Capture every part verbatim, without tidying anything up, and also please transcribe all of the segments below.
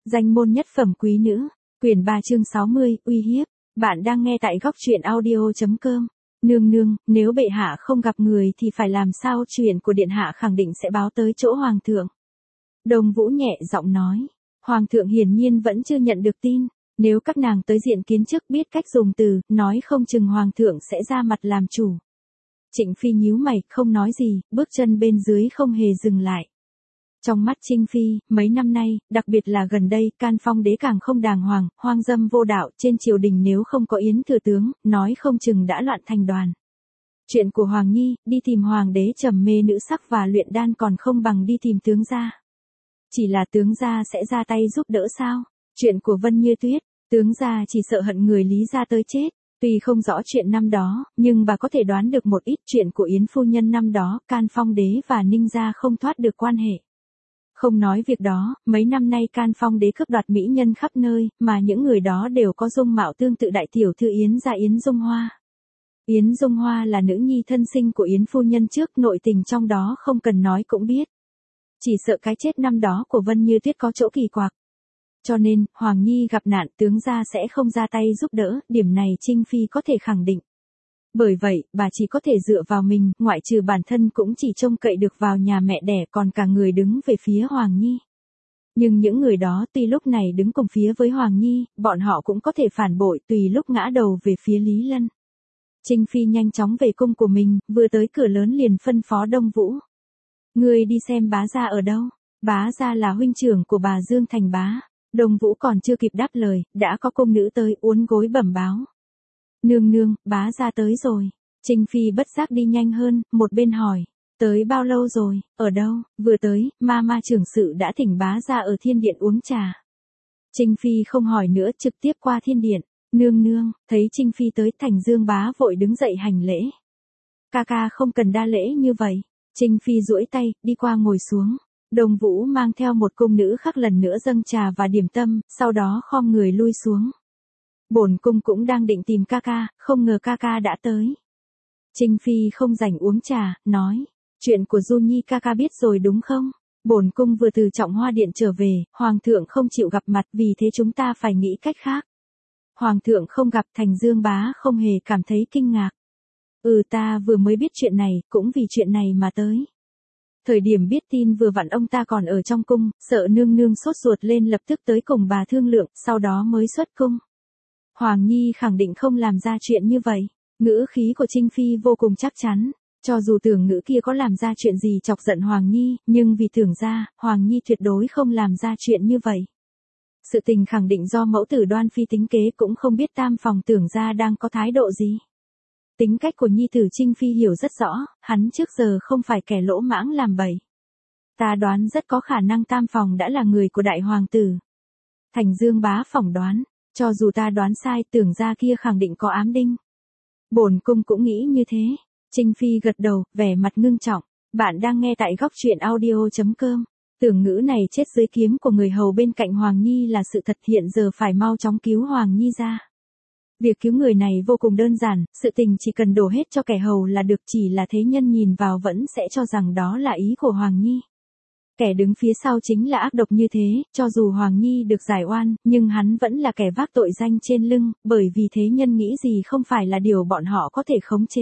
Danh môn nhất phẩm quý nữ, quyển ba chương sáu mươi, uy hiếp. Bạn đang nghe tại góc truyện audio.com. Nương nương, nếu bệ hạ không gặp người thì phải làm sao? Chuyện của điện hạ khẳng định sẽ báo tới chỗ hoàng thượng. Đồng Vũ nhẹ giọng nói. Hoàng thượng hiển nhiên vẫn chưa nhận được tin. Nếu các nàng tới diện kiến trước biết cách dùng từ, nói không chừng hoàng thượng sẽ ra mặt làm chủ. Trịnh Phi nhíu mày, không nói gì, bước chân bên dưới không hề dừng lại. Trong mắt Trinh Phi, mấy năm nay, đặc biệt là gần đây, Can Phong đế càng không đàng hoàng, hoang dâm vô đạo, trên triều đình nếu không có Yến thừa tướng, nói không chừng đã loạn thành đoàn. Chuyện của Hoàng Nhi, đi tìm hoàng đế trầm mê nữ sắc và luyện đan còn không bằng đi tìm tướng gia. Chỉ là tướng gia sẽ ra tay giúp đỡ sao? Chuyện của Vân Như Tuyết, tướng gia chỉ sợ hận người Lý gia tới chết. Tuy không rõ chuyện năm đó, nhưng bà có thể đoán được một ít chuyện của Yến phu nhân năm đó, Can Phong đế và Ninh gia không thoát được quan hệ. Không nói việc đó, mấy năm nay Can Phong đế cướp đoạt mỹ nhân khắp nơi, mà những người đó đều có dung mạo tương tự đại tiểu thư Yến gia Yến Dung Hoa. Yến Dung Hoa là nữ nhi thân sinh của Yến phu nhân trước, nội tình trong đó không cần nói cũng biết. Chỉ sợ cái chết năm đó của Vân Như Tuyết có chỗ kỳ quặc. Cho nên, Hoàng Nhi gặp nạn tướng gia sẽ không ra tay giúp đỡ, điểm này Trinh Phi có thể khẳng định. Bởi vậy, bà chỉ có thể dựa vào mình, ngoại trừ bản thân cũng chỉ trông cậy được vào nhà mẹ đẻ, còn cả người đứng về phía Hoàng Nhi. Nhưng những người đó tuy lúc này đứng cùng phía với Hoàng Nhi, bọn họ cũng có thể phản bội tùy lúc ngã đầu về phía Lý Lân. Trinh Phi nhanh chóng về cung của mình, vừa tới cửa lớn liền phân phó Đông Vũ. Người đi xem bá gia ở đâu? Bá gia là huynh trưởng của bà Dương Thành bá. Đông Vũ còn chưa kịp đáp lời, đã có cung nữ tới uốn gối bẩm báo. Nương nương, bá gia tới rồi. Trinh Phi bất giác đi nhanh hơn, một bên hỏi. Tới bao lâu rồi, ở đâu? Vừa tới, ma ma trưởng sự đã thỉnh bá gia ở thiên điện uống trà. Trinh Phi không hỏi nữa, trực tiếp qua thiên điện. Nương nương, thấy Trinh Phi tới, Thành Dương bá vội đứng dậy hành lễ. Ca ca không cần đa lễ như vậy. Trinh Phi duỗi tay, đi qua ngồi xuống. Đồng Vũ mang theo một cung nữ khác lần nữa dâng trà và điểm tâm, sau đó khom người lui xuống. Bổn cung cũng đang định tìm ca ca, không ngờ ca ca đã tới. Trinh Phi không rảnh uống trà, nói, chuyện của Du Nhi ca ca biết rồi đúng không? Bổn cung vừa từ Trọng Hoa điện trở về, hoàng thượng không chịu gặp mặt, vì thế chúng ta phải nghĩ cách khác. Hoàng thượng không gặp, Thành Dương bá không hề cảm thấy kinh ngạc. Ừ, ta vừa mới biết chuyện này, cũng vì chuyện này mà tới. Thời điểm biết tin vừa vặn ông ta còn ở trong cung, sợ nương nương sốt ruột lên lập tức tới cùng bà thương lượng, sau đó mới xuất cung. Hoàng Nhi khẳng định không làm ra chuyện như vậy. Ngữ khí của Trinh Phi vô cùng chắc chắn. Cho dù tưởng ngữ kia có làm ra chuyện gì chọc giận Hoàng Nhi, nhưng vì tưởng ra, Hoàng Nhi tuyệt đối không làm ra chuyện như vậy. Sự tình khẳng định do mẫu tử Đoan Phi tính kế, cũng không biết tam phòng tưởng ra đang có thái độ gì. Tính cách của nhi tử Trinh Phi hiểu rất rõ, hắn trước giờ không phải kẻ lỗ mãng làm bậy. Ta đoán rất có khả năng tam phòng đã là người của đại hoàng tử. Thành Dương bá phỏng đoán, cho dù ta đoán sai, tưởng ra kia khẳng định có ám đinh. Bổn cung cũng nghĩ như thế. Trinh Phi gật đầu, vẻ mặt ngưng trọng. Bạn đang nghe tại góc truyện audio.com. Tưởng ngữ này chết dưới kiếm của người hầu bên cạnh Hoàng Nhi là sự thật, hiện giờ phải mau chóng cứu Hoàng Nhi ra. Việc cứu người này vô cùng đơn giản, sự tình chỉ cần đổ hết cho kẻ hầu là được, chỉ là thế nhân nhìn vào vẫn sẽ cho rằng đó là ý của Hoàng Nhi. Kẻ đứng phía sau chính là ác độc như thế, cho dù Hoàng Nhi được giải oan, nhưng hắn vẫn là kẻ vác tội danh trên lưng, bởi vì thế nhân nghĩ gì không phải là điều bọn họ có thể khống chế.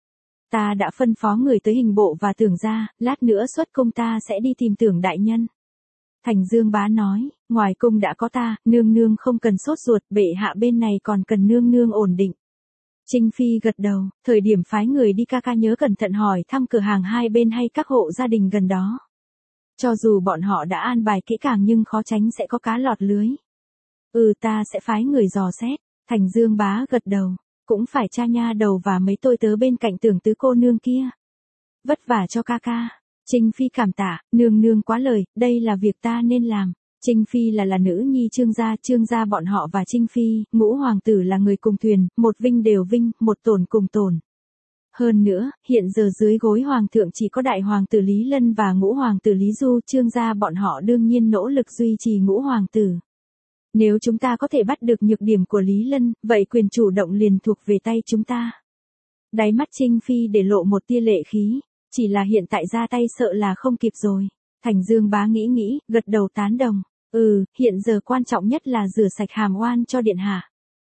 Ta đã phân phó người tới hình bộ và tưởng ra, lát nữa xuất cung ta sẽ đi tìm tưởng đại nhân. Thành Dương bá nói, ngoài cung đã có ta, nương nương không cần sốt ruột, bệ hạ bên này còn cần nương nương ổn định. Trinh Phi gật đầu, thời điểm phái người đi ca ca nhớ cẩn thận hỏi thăm cửa hàng hai bên hay các hộ gia đình gần đó. Cho dù bọn họ đã an bài kỹ càng nhưng khó tránh sẽ có cá lọt lưới. Ừ, ta sẽ phái người dò xét. Thành Dương bá gật đầu, cũng phải tra nha đầu và mấy tôi tớ bên cạnh tưởng tứ cô nương kia. Vất vả cho ca ca. Trinh Phi cảm tạ, nương nương quá lời, đây là việc ta nên làm. Trinh Phi là là nữ nhi Trương gia, Trương gia bọn họ và Trinh Phi, ngũ hoàng tử là người cùng thuyền, một vinh đều vinh, một tổn cùng tổn. Hơn nữa, hiện giờ dưới gối hoàng thượng chỉ có đại hoàng tử Lý Lân và ngũ hoàng tử Lý Du, Trương gia bọn họ đương nhiên nỗ lực duy trì ngũ hoàng tử. Nếu chúng ta có thể bắt được nhược điểm của Lý Lân, vậy quyền chủ động liền thuộc về tay chúng ta. Đáy mắt Trinh Phi để lộ một tia lệ khí. Chỉ là hiện tại ra tay sợ là không kịp rồi. Thành Dương bá nghĩ nghĩ, gật đầu tán đồng. Ừ, hiện giờ quan trọng nhất là rửa sạch hàm oan cho điện hạ.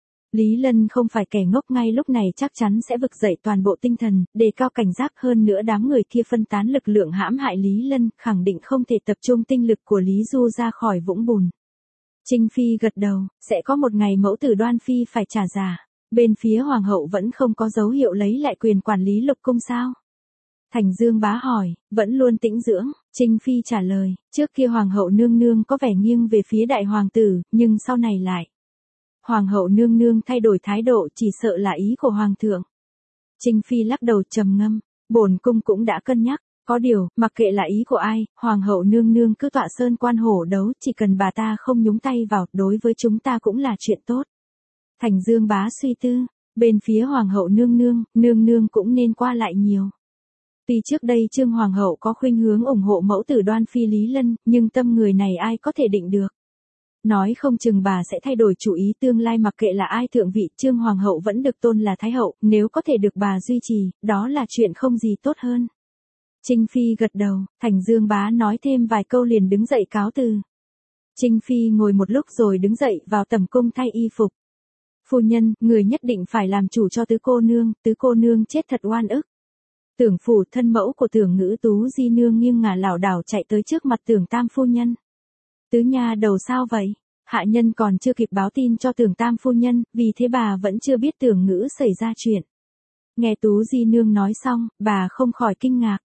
Lý Lân không phải kẻ ngốc, ngay lúc này chắc chắn sẽ vực dậy toàn bộ tinh thần, đề cao cảnh giác hơn nữa. Đám người kia phân tán lực lượng hãm hại Lý Lân, khẳng định không thể tập trung tinh lực của Lý Du ra khỏi vũng bùn. Trinh Phi gật đầu, sẽ có một ngày mẫu tử Đoan Phi phải trả giá. Bên phía hoàng hậu vẫn không có dấu hiệu lấy lại quyền quản lý lục cung sao? Thành Dương Bá hỏi, vẫn luôn tĩnh dưỡng. Trinh Phi trả lời, trước kia hoàng hậu nương nương có vẻ nghiêng về phía đại hoàng tử, nhưng sau này lại. Hoàng hậu nương nương thay đổi thái độ, chỉ sợ là ý của hoàng thượng. Trinh Phi lắc đầu trầm ngâm, bổn cung cũng đã cân nhắc, có điều, mặc kệ là ý của ai, hoàng hậu nương nương cứ tọa sơn quan hổ đấu, chỉ cần bà ta không nhúng tay vào, đối với chúng ta cũng là chuyện tốt. Thành Dương Bá suy tư, bên phía hoàng hậu nương nương, nương nương cũng nên qua lại nhiều. Tuy trước đây Trương hoàng hậu có khuynh hướng ủng hộ mẫu tử Đoan Phi Lý Lân, nhưng tâm người này ai có thể định được. Nói không chừng bà sẽ thay đổi chủ ý tương lai, mặc kệ là ai thượng vị, Trương hoàng hậu vẫn được tôn là thái hậu, nếu có thể được bà duy trì, đó là chuyện không gì tốt hơn. Trinh Phi gật đầu, Thành Dương Bá nói thêm vài câu liền đứng dậy cáo từ. Trinh Phi ngồi một lúc rồi đứng dậy vào tẩm cung thay y phục. Phu nhân, người nhất định phải làm chủ cho tứ cô nương, tứ cô nương chết thật oan ức. Tưởng Phủ, thân mẫu của Tưởng Ngữ Tú Di nương nghiêng ngả lảo đảo chạy tới trước mặt Tưởng Tam phu nhân. Tứ nha đầu sao vậy? Hạ nhân còn chưa kịp báo tin cho Tưởng Tam phu nhân, vì thế bà vẫn chưa biết Tưởng Ngữ xảy ra chuyện. Nghe Tú Di nương nói xong, bà không khỏi kinh ngạc.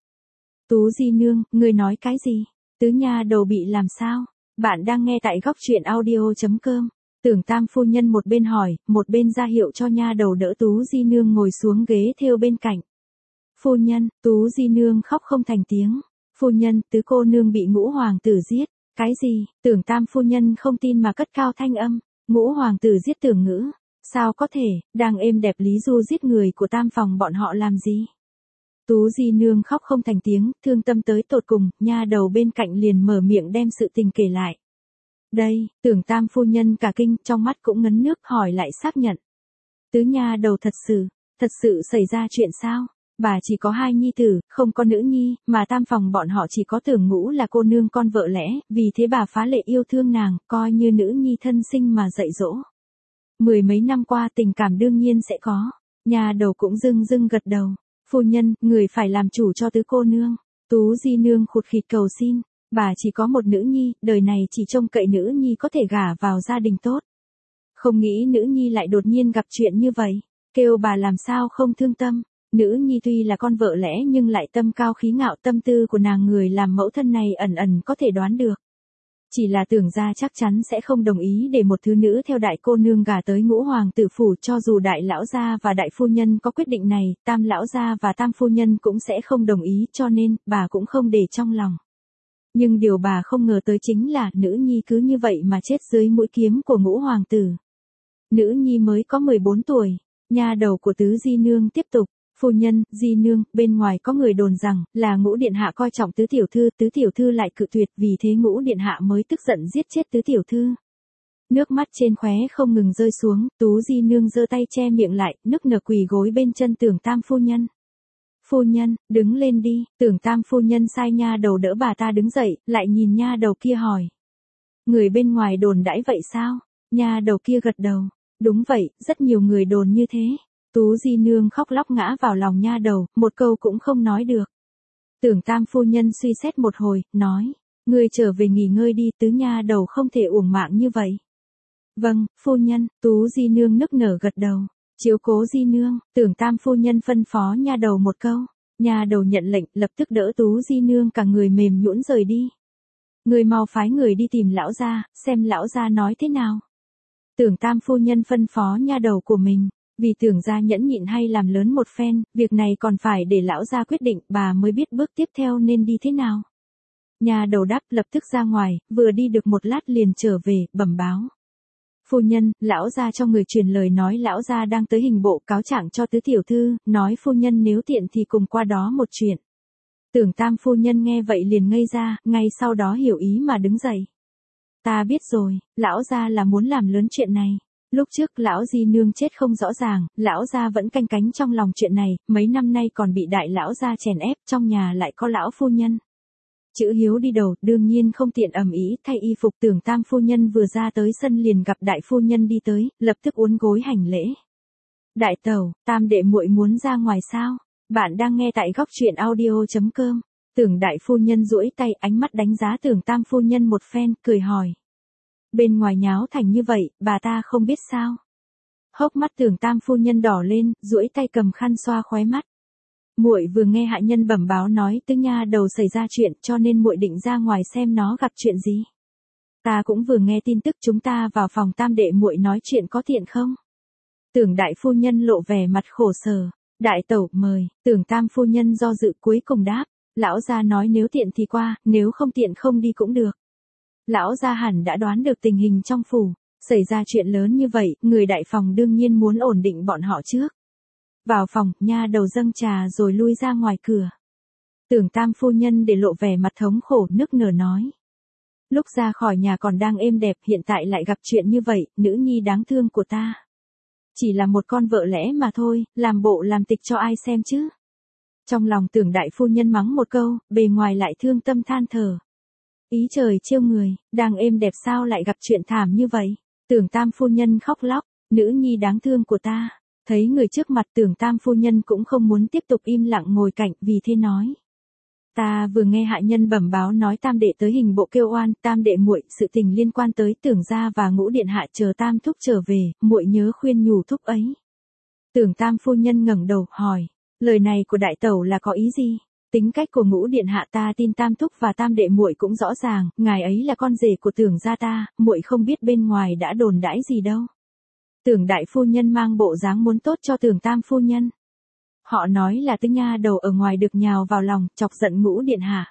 Tú Di nương, người nói cái gì? Tứ nha đầu bị làm sao? Bạn đang nghe tại góc truyện audio chấm com. Tưởng Tam phu nhân một bên hỏi, một bên ra hiệu cho nha đầu đỡ Tú Di nương ngồi xuống ghế thêu bên cạnh. Phu nhân, Tú Di nương khóc không thành tiếng. Phu nhân, tứ cô nương bị ngũ hoàng tử giết. Cái gì? Tưởng Tam phu nhân không tin mà cất cao thanh âm. Ngũ hoàng tử giết Tưởng Ngữ. Sao có thể, đang êm đẹp Lý Du giết người của Tam phòng bọn họ làm gì? Tú Di nương khóc không thành tiếng, thương tâm tới tột cùng, nha đầu bên cạnh liền mở miệng đem sự tình kể lại. Đây, Tưởng Tam phu nhân cả kinh, trong mắt cũng ngấn nước, hỏi lại xác nhận. Tứ nha đầu thật sự, thật sự xảy ra chuyện sao? Bà chỉ có hai nhi tử, không có nữ nhi, mà Tam phòng bọn họ chỉ có Tưởng Ngũ là cô nương con vợ lẽ, vì thế bà phá lệ yêu thương nàng, coi như nữ nhi thân sinh mà dạy dỗ. Mười mấy năm qua tình cảm đương nhiên sẽ có. Nhà đầu cũng dưng dưng gật đầu. Phu nhân, người phải làm chủ cho tứ cô nương. Tú Di nương khụt khịt cầu xin. Bà chỉ có một nữ nhi, đời này chỉ trông cậy nữ nhi có thể gả vào gia đình tốt. Không nghĩ nữ nhi lại đột nhiên gặp chuyện như vậy. Kêu bà làm sao không thương tâm. Nữ nhi tuy là con vợ lẽ nhưng lại tâm cao khí ngạo, tâm tư của nàng người làm mẫu thân này ẩn ẩn có thể đoán được. Chỉ là Tưởng gia chắc chắn sẽ không đồng ý để một thứ nữ theo đại cô nương gả tới ngũ hoàng tử phủ, cho dù đại lão gia và đại phu nhân có quyết định này, tam lão gia và tam phu nhân cũng sẽ không đồng ý, cho nên bà cũng không để trong lòng. Nhưng điều bà không ngờ tới chính là nữ nhi cứ như vậy mà chết dưới mũi kiếm của ngũ hoàng tử. Nữ nhi mới có mười bốn tuổi, nha đầu của Tứ Di nương tiếp tục. Phu nhân, Di nương, bên ngoài có người đồn rằng, là Ngũ điện hạ coi trọng tứ tiểu thư, tứ tiểu thư lại cự tuyệt, vì thế Ngũ điện hạ mới tức giận giết chết tứ tiểu thư. Nước mắt trên khóe không ngừng rơi xuống, Tú Di nương giơ tay che miệng lại, nức nở quỳ gối bên chân Tưởng Tam phu nhân. Phu nhân, đứng lên đi. Tưởng Tam phu nhân sai nha đầu đỡ bà ta đứng dậy, lại nhìn nha đầu kia hỏi. Người bên ngoài đồn đãi vậy sao? Nha đầu kia gật đầu. Đúng vậy, rất nhiều người đồn như thế. Tú Di nương khóc lóc ngã vào lòng nha đầu, một câu cũng không nói được. Tưởng Tam phu nhân suy xét một hồi, nói, ngươi trở về nghỉ ngơi đi, tứ nha đầu không thể uổng mạng như vậy. Vâng, phu nhân. Tú Di nương nức nở gật đầu. Chiếu cố Di nương. Tưởng Tam phu nhân phân phó nha đầu một câu. Nha đầu nhận lệnh, lập tức đỡ Tú Di nương cả người mềm nhũn rời đi. Người mau phái người đi tìm lão gia, xem lão gia nói thế nào. Tưởng Tam phu nhân phân phó nha đầu của mình. Vì Tưởng gia nhẫn nhịn hay làm lớn một phen, việc này còn phải để lão gia quyết định, bà mới biết bước tiếp theo nên đi thế nào. Nhà đầu đáp lập tức ra ngoài, vừa đi được một lát liền trở về, bẩm báo. Phu nhân, lão gia cho người truyền lời nói lão gia đang tới hình bộ cáo trạng cho tứ tiểu thư, nói phu nhân nếu tiện thì cùng qua đó một chuyện. Tưởng Tam phu nhân nghe vậy liền ngây ra, ngay sau đó hiểu ý mà đứng dậy. Ta biết rồi, lão gia là muốn làm lớn chuyện này. Lúc trước lão Di nương chết không rõ ràng, lão gia vẫn canh cánh trong lòng chuyện này, mấy năm nay còn bị đại lão gia chèn ép, trong nhà lại có lão phu nhân. Chữ hiếu đi đầu, đương nhiên không tiện ầm ĩ thay y phục. Tưởng tam phu nhân vừa ra tới sân liền gặp đại phu nhân đi tới, lập tức uốn gối hành lễ. Đại tẩu, tam đệ muội muốn ra ngoài sao? Bạn đang nghe tại góc truyện audio chấm com. Tưởng đại phu nhân duỗi tay, ánh mắt đánh giá tưởng tam phu nhân một phen, cười hỏi. Bên ngoài nháo thành như vậy, bà ta không biết sao? Hốc mắt tưởng tam phu nhân đỏ lên, duỗi tay cầm khăn xoa khóe mắt. Muội vừa nghe hạ nhân bẩm báo nói tứ nha đầu xảy ra chuyện, cho nên muội định ra ngoài xem nó gặp chuyện gì. Ta cũng vừa nghe tin tức, chúng ta vào phòng tam đệ muội nói chuyện có tiện không? Tưởng đại phu nhân lộ vẻ mặt khổ sở. Đại tẩu, mời. Tưởng tam phu nhân do dự cuối cùng đáp. Lão gia nói nếu tiện thì qua, nếu không tiện không đi cũng được. Lão gia hẳn đã đoán được tình hình trong phủ. Xảy ra chuyện lớn như vậy, người đại phòng đương nhiên muốn ổn định bọn họ trước. Vào phòng, nha đầu dâng trà rồi lui ra ngoài cửa. Tưởng tam phu nhân để lộ vẻ mặt thống khổ nức nở nói. Lúc ra khỏi nhà còn đang êm đẹp, hiện tại lại gặp chuyện như vậy, nữ nhi đáng thương của ta. Chỉ là một con vợ lẽ mà thôi, làm bộ làm tịch cho ai xem chứ. Trong lòng tưởng đại phu nhân mắng một câu, bề ngoài lại thương tâm than thở. Ý trời trêu người, đang êm đẹp sao lại gặp chuyện thảm như vậy. Tưởng tam phu nhân khóc lóc, nữ nhi đáng thương của ta. Thấy người trước mặt tưởng tam phu nhân cũng không muốn tiếp tục im lặng ngồi cạnh, vì thế nói. Ta vừa nghe hạ nhân bẩm báo nói tam đệ tới hình bộ kêu oan, tam đệ muội, sự tình liên quan tới tưởng gia và ngũ điện hạ, chờ tam thúc trở về, muội nhớ khuyên nhủ thúc ấy. Tưởng tam phu nhân ngẩng đầu, hỏi, lời này của đại tẩu là có ý gì? Tính cách của ngũ điện hạ ta tin tam thúc và tam đệ muội cũng rõ ràng, ngài ấy là con rể của tưởng gia ta, muội không biết bên ngoài đã đồn đãi gì đâu. Tưởng đại phu nhân mang bộ dáng muốn tốt cho tưởng tam phu nhân. Họ nói là tứ nha đầu ở ngoài được nhào vào lòng, chọc giận ngũ điện hạ.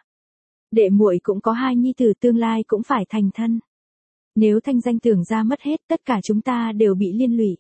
Đệ muội cũng có hai nhi tử, tương lai cũng phải thành thân. Nếu thanh danh tưởng gia mất hết, tất cả chúng ta đều bị liên lụy.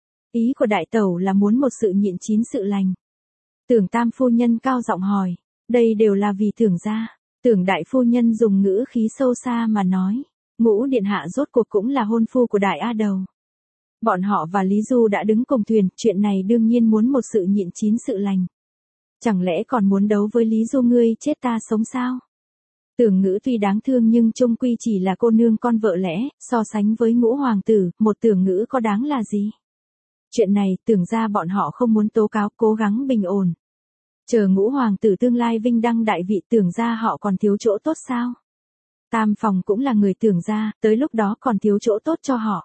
Ý của đại tẩu là muốn một sự nhịn chín sự lành. Tưởng tam phu nhân cao giọng hỏi, đây đều là vì tưởng gia. Tưởng đại phu nhân dùng ngữ khí sâu xa mà nói, ngũ điện hạ rốt cuộc cũng là hôn phu của đại a đầu. Bọn họ và Lý Du đã đứng cùng thuyền, chuyện này đương nhiên muốn một sự nhịn chín sự lành. Chẳng lẽ còn muốn đấu với Lý Du ngươi chết ta sống sao? Tưởng ngữ tuy đáng thương nhưng chung quy chỉ là cô nương con vợ lẽ, so sánh với ngũ hoàng tử, một tưởng ngữ có đáng là gì? Chuyện này tưởng ra bọn họ không muốn tố cáo, cố gắng bình ổn. Chờ ngũ hoàng tử tương lai vinh đăng đại vị, tưởng ra họ còn thiếu chỗ tốt sao? Tam phòng cũng là người tưởng ra, tới lúc đó còn thiếu chỗ tốt cho họ.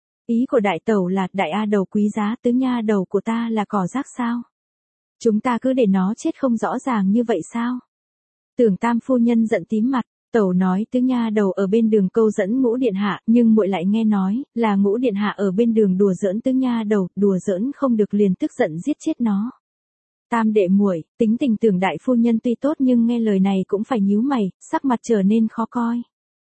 Ý của đại tẩu là, đại a đầu quý giá, tứ nha đầu của ta là cỏ rác sao? Chúng ta cứ để nó chết không rõ ràng như vậy sao? Tưởng tam phu nhân giận tím mặt, tẩu nói tứ nha đầu ở bên đường câu dẫn ngũ điện hạ, nhưng muội lại nghe nói, là ngũ điện hạ ở bên đường đùa giỡn tứ nha đầu, đùa giỡn không được liền tức giận giết chết nó. Tam đệ muội, tính tình tưởng đại phu nhân tuy tốt nhưng nghe lời này cũng phải nhíu mày, sắc mặt trở nên khó coi.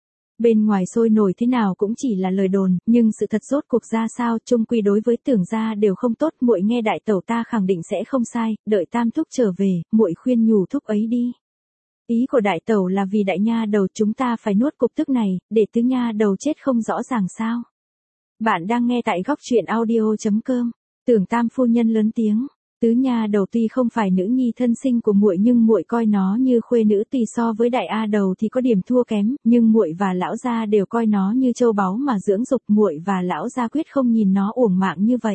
Bên ngoài sôi nổi thế nào cũng chỉ là lời đồn, nhưng sự thật rốt cuộc ra sao, chung quy đối với tưởng gia đều không tốt, muội nghe đại tẩu ta khẳng định sẽ không sai, đợi tam thúc trở về, muội khuyên nhủ thúc ấy đi. Ý của đại tẩu là vì đại nha đầu chúng ta phải nuốt cục tức này, để tứ nha đầu chết không rõ ràng sao. Bạn đang nghe tại góc truyện audio chấm com. Tưởng tam phu nhân lớn tiếng. Tứ nha đầu tuy không phải nữ nhi thân sinh của muội nhưng muội coi nó như khuê nữ, tuy so với đại a đầu thì có điểm thua kém, nhưng muội và lão gia đều coi nó như châu báu mà dưỡng dục, muội và lão gia quyết không nhìn nó uổng mạng như vậy.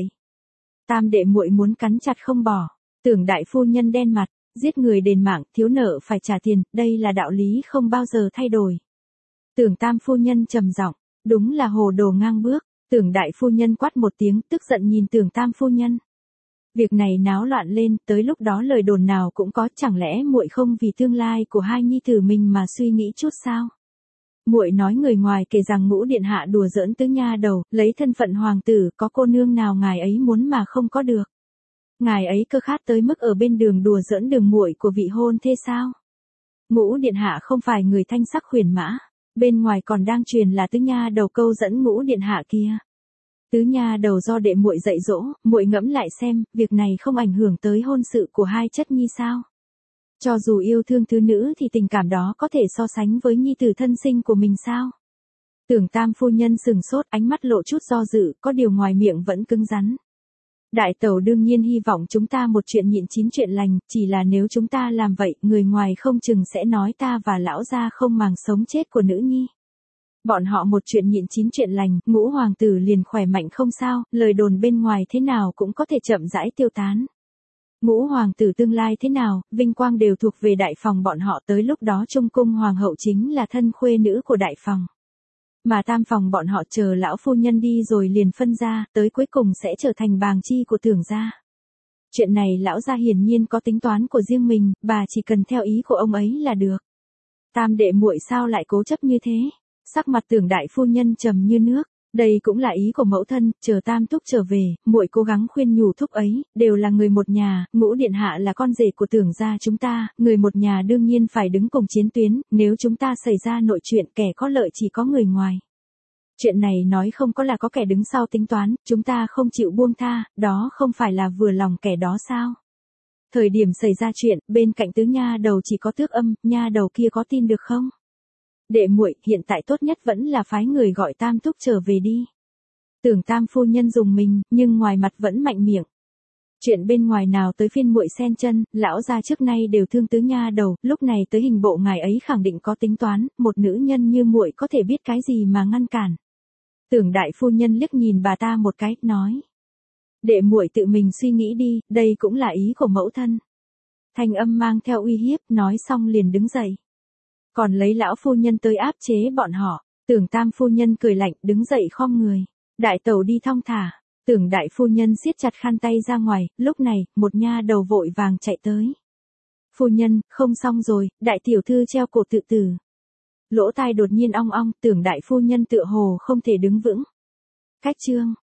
Tam đệ muội muốn cắn chặt không bỏ. Tưởng đại phu nhân đen mặt, giết người đền mạng, thiếu nợ phải trả tiền, đây là đạo lý không bao giờ thay đổi. Tưởng tam phu nhân trầm giọng, đúng là hồ đồ ngang bước. Tưởng đại phu nhân quát một tiếng, tức giận nhìn tưởng tam phu nhân. Việc này náo loạn lên, tới lúc đó lời đồn nào cũng có, chẳng lẽ muội không vì tương lai của hai nhi tử mình mà suy nghĩ chút sao? Muội nói người ngoài kể rằng ngũ điện hạ đùa giỡn tứ nha đầu, lấy thân phận hoàng tử, có cô nương nào ngài ấy muốn mà không có được. Ngài ấy cơ khát tới mức ở bên đường đùa giỡn đường muội của vị hôn thế sao? Ngũ điện hạ không phải người thanh sắc huyền mã, bên ngoài còn đang truyền là tứ nha đầu câu dẫn ngũ điện hạ kia. Tứ nha đầu do đệ muội dạy dỗ, muội ngẫm lại xem, việc này không ảnh hưởng tới hôn sự của hai chất nhi sao? Cho dù yêu thương thứ nữ thì tình cảm đó có thể so sánh với nhi tử thân sinh của mình sao? Tưởng tam phu nhân sừng sốt, ánh mắt lộ chút do dự, có điều ngoài miệng vẫn cứng rắn. Đại tẩu đương nhiên hy vọng chúng ta một chuyện nhịn chín chuyện lành, chỉ là nếu chúng ta làm vậy, người ngoài không chừng sẽ nói ta và lão gia không màng sống chết của nữ nhi. Bọn họ một chuyện nhịn chín chuyện lành, ngũ hoàng tử liền khỏe mạnh không sao, lời đồn bên ngoài thế nào cũng có thể chậm rãi tiêu tán. Ngũ hoàng tử tương lai thế nào, vinh quang đều thuộc về đại phòng bọn họ, tới lúc đó trung cung hoàng hậu chính là thân khuê nữ của đại phòng. Mà tam phòng bọn họ chờ lão phu nhân đi rồi liền phân ra, tới cuối cùng sẽ trở thành bàng chi của Tưởng gia. Chuyện này lão gia hiển nhiên có tính toán của riêng mình, bà chỉ cần theo ý của ông ấy là được. Tam đệ muội sao lại cố chấp như thế? Sắc mặt Tưởng đại phu nhân trầm như nước. Đây cũng là ý của mẫu thân, chờ tam thúc trở về, muội cố gắng khuyên nhủ thúc ấy, đều là người một nhà, Ngũ điện hạ là con rể của Tưởng gia chúng ta, người một nhà đương nhiên phải đứng cùng chiến tuyến, nếu chúng ta xảy ra nội chuyện kẻ có lợi chỉ có người ngoài. Chuyện này nói không có là có kẻ đứng sau tính toán, chúng ta không chịu buông tha, đó không phải là vừa lòng kẻ đó sao? Thời điểm xảy ra chuyện, bên cạnh tứ nha đầu chỉ có Tước Âm, nha đầu kia có tin được không? Đệ muội, hiện tại tốt nhất vẫn là phái người gọi tam thúc trở về đi. Tưởng tam phu nhân dùng mình, nhưng ngoài mặt vẫn mạnh miệng. Chuyện bên ngoài nào tới phiên muội xen chân, lão gia trước nay đều thương tứ nha đầu, lúc này tới hình bộ ngài ấy khẳng định có tính toán, một nữ nhân như muội có thể biết cái gì mà ngăn cản. Tưởng đại phu nhân liếc nhìn bà ta một cái, nói: "Đệ muội tự mình suy nghĩ đi, đây cũng là ý của mẫu thân." Thanh âm mang theo uy hiếp, nói xong liền đứng dậy. Còn lấy lão phu nhân tới áp chế bọn họ. Tưởng tam phu nhân cười lạnh, đứng dậy khom người. Đại tẩu đi thong thả. Tưởng đại phu nhân siết chặt khăn tay ra ngoài, lúc này, một nha đầu vội vàng chạy tới. Phu nhân, không xong rồi, đại tiểu thư treo cổ tự tử. Lỗ tai đột nhiên ong ong, tưởng đại phu nhân tựa hồ không thể đứng vững. Cách chương.